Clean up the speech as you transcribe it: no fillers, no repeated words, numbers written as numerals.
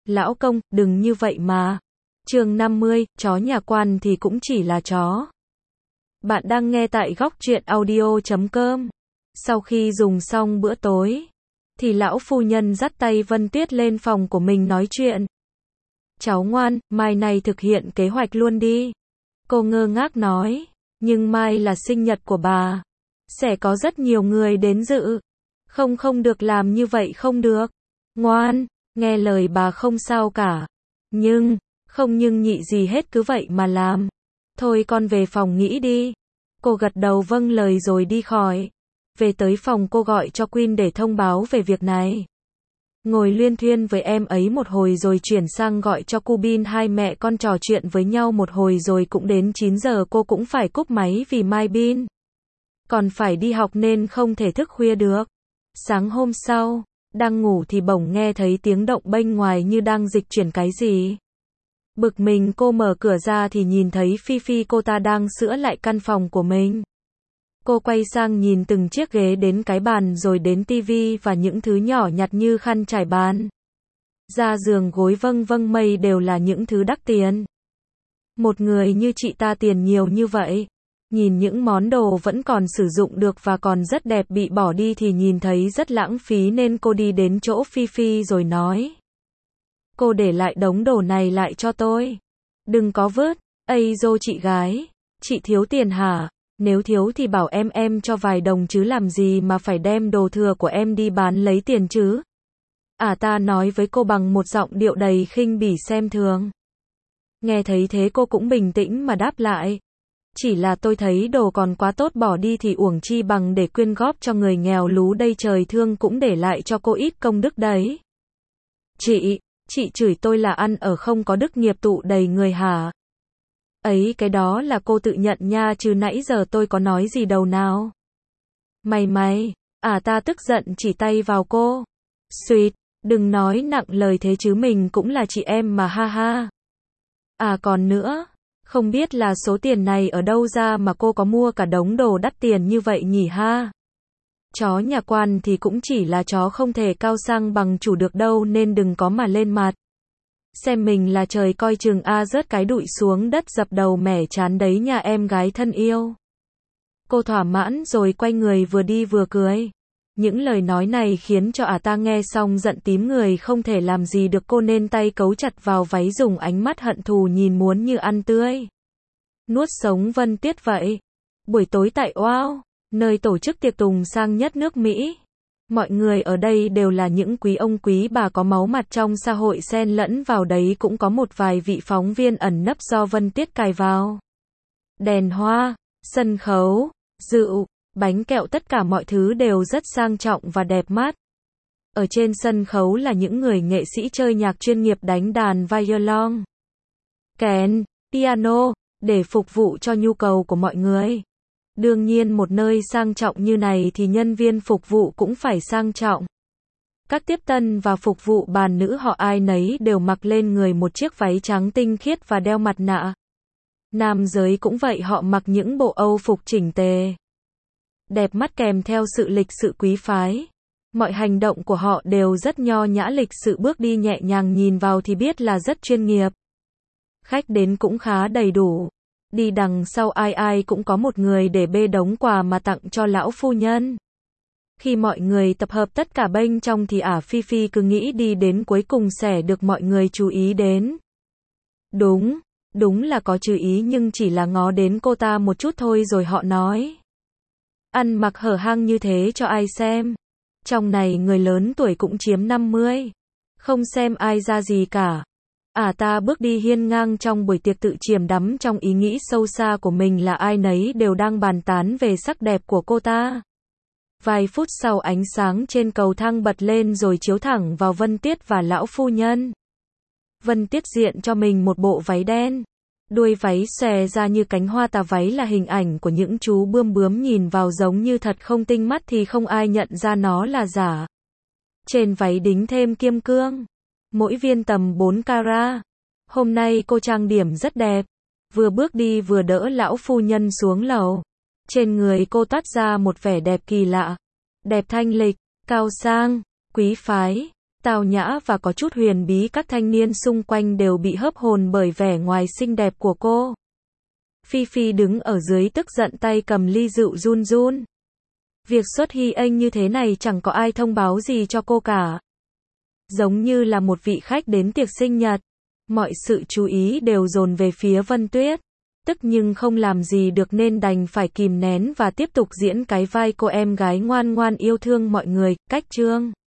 Lão công, đừng như vậy mà. Chương 50, chó nhà quan thì cũng chỉ là chó. Bạn đang nghe tại góc truyện audio.com. Sau khi dùng xong bữa tối, thì lão phu nhân dắt tay Vân Tuyết lên phòng của mình nói chuyện. Cháu ngoan, mai này thực hiện kế hoạch luôn đi. Cô ngơ ngác nói, nhưng mai là sinh nhật của bà. Sẽ có rất nhiều người đến dự. Không được làm như vậy không được. Ngoan, nghe lời bà không sao cả. Không nhưng nhị gì hết cứ vậy mà làm. Thôi con về phòng nghĩ đi. Cô gật đầu vâng lời rồi đi khỏi. Về tới phòng cô gọi cho Quyên để thông báo về việc này. Ngồi luyên thuyên với em ấy một hồi rồi chuyển sang gọi cho cu Bin, hai mẹ con trò chuyện với nhau một hồi rồi cũng đến 9 giờ cô cũng phải cúp máy vì mai Bin còn phải đi học nên không thể thức khuya được. Sáng hôm sau, đang ngủ thì bỗng nghe thấy tiếng động bên ngoài như đang dịch chuyển cái gì. Bực mình cô mở cửa ra thì nhìn thấy Phi Phi cô ta đang sửa lại căn phòng của mình. Cô quay sang nhìn từng chiếc ghế đến cái bàn rồi đến tivi và những thứ nhỏ nhặt như khăn trải bàn. Ra giường gối vâng mây đều là những thứ đắt tiền. Một người như chị ta tiền nhiều như vậy. Nhìn những món đồ vẫn còn sử dụng được và còn rất đẹp bị bỏ đi thì nhìn thấy rất lãng phí nên cô đi đến chỗ Phi Phi rồi nói. Cô để lại đống đồ này lại cho tôi. Đừng có vứt. Ây dô chị gái. Chị thiếu tiền hả? Nếu thiếu thì bảo em cho vài đồng chứ làm gì mà phải đem đồ thừa của em đi bán lấy tiền chứ. Ta nói với cô bằng một giọng điệu đầy khinh bỉ xem thường. Nghe thấy thế cô cũng bình tĩnh mà đáp lại. Chỉ là tôi thấy đồ còn quá tốt bỏ đi thì uổng chi bằng để quyên góp cho người nghèo lú đây, trời thương cũng để lại cho cô ít công đức đấy. Chị chửi tôi là ăn ở không có đức nghiệp tụ đầy người hả? Ấy cái đó là cô tự nhận nha chứ nãy giờ tôi có nói gì đâu nào. Mày, ta tức giận chỉ tay vào cô. Xuyệt, đừng nói nặng lời thế chứ mình cũng là chị em mà ha ha. Còn nữa, không biết là số tiền này ở đâu ra mà cô có mua cả đống đồ đắt tiền như vậy nhỉ ha? Chó nhà quan thì cũng chỉ là chó không thể cao sang bằng chủ được đâu nên đừng có mà lên mặt. Xem mình là trời coi chừng rớt cái đụi xuống đất dập đầu mẻ chán đấy nhà em gái thân yêu. Cô thỏa mãn rồi quay người vừa đi vừa cười. Những lời nói này khiến cho ta nghe xong giận tím người không thể làm gì được cô nên tay cấu chặt vào váy dùng ánh mắt hận thù nhìn muốn như ăn tươi. Nuốt sống Vân Tuyết vậy. Buổi tối tại Wow, nơi tổ chức tiệc tùng sang nhất nước Mỹ. Mọi người ở đây đều là những quý ông quý bà có máu mặt trong xã hội xen lẫn vào đấy cũng có một vài vị phóng viên ẩn nấp do Vân Tuyết cài vào. Đèn hoa, sân khấu, rượu, bánh kẹo tất cả mọi thứ đều rất sang trọng và đẹp mắt. Ở trên sân khấu là những người nghệ sĩ chơi nhạc chuyên nghiệp đánh đàn violon, kèn, piano, để phục vụ cho nhu cầu của mọi người. Đương nhiên một nơi sang trọng như này thì nhân viên phục vụ cũng phải sang trọng. Các tiếp tân và phục vụ bàn nữ họ ai nấy đều mặc lên người một chiếc váy trắng tinh khiết và đeo mặt nạ. Nam giới cũng vậy, họ mặc những bộ âu phục chỉnh tề, đẹp mắt kèm theo sự lịch sự quý phái. Mọi hành động của họ đều rất nho nhã lịch sự, bước đi nhẹ nhàng, nhìn vào thì biết là rất chuyên nghiệp. Khách đến cũng khá đầy đủ. Đi đằng sau ai cũng có một người để bê đống quà mà tặng cho lão phu nhân. Khi mọi người tập hợp tất cả bên trong thì Phi Phi cứ nghĩ đi đến cuối cùng sẽ được mọi người chú ý đến. Đúng là có chú ý nhưng chỉ là ngó đến cô ta một chút thôi rồi họ nói. Ăn mặc hở hang như thế cho ai xem. Trong này người lớn tuổi cũng chiếm 50. Không xem ai ra gì cả. Ta bước đi hiên ngang trong buổi tiệc tự chiêm đắm trong ý nghĩ sâu xa của mình là ai nấy đều đang bàn tán về sắc đẹp của cô ta. Vài phút sau ánh sáng trên cầu thang bật lên rồi chiếu thẳng vào Vân Tuyết và lão phu nhân. Vân Tuyết diện cho mình một bộ váy đen. Đuôi váy xòe ra như cánh hoa, tà váy là hình ảnh của những chú bướm nhìn vào giống như thật, không tinh mắt thì không ai nhận ra nó là giả. Trên váy đính thêm kim cương, mỗi viên tầm 4 carat. Hôm nay cô trang điểm rất đẹp, vừa bước đi vừa đỡ lão phu nhân xuống lầu. Trên người cô toát ra một vẻ đẹp kỳ lạ, đẹp thanh lịch, cao sang, quý phái. Tào nhã và có chút huyền bí, các thanh niên xung quanh đều bị hớp hồn bởi vẻ ngoài xinh đẹp của cô. Phi Phi đứng ở dưới tức giận, tay cầm ly rượu run run. Việc xuất hi ênh như thế này chẳng có ai thông báo gì cho cô cả. Giống như là một vị khách đến tiệc sinh nhật. Mọi sự chú ý đều dồn về phía Vân Tuyết. Tức nhưng không làm gì được nên đành phải kìm nén và tiếp tục diễn cái vai cô em gái ngoan ngoan yêu thương mọi người. Cách chương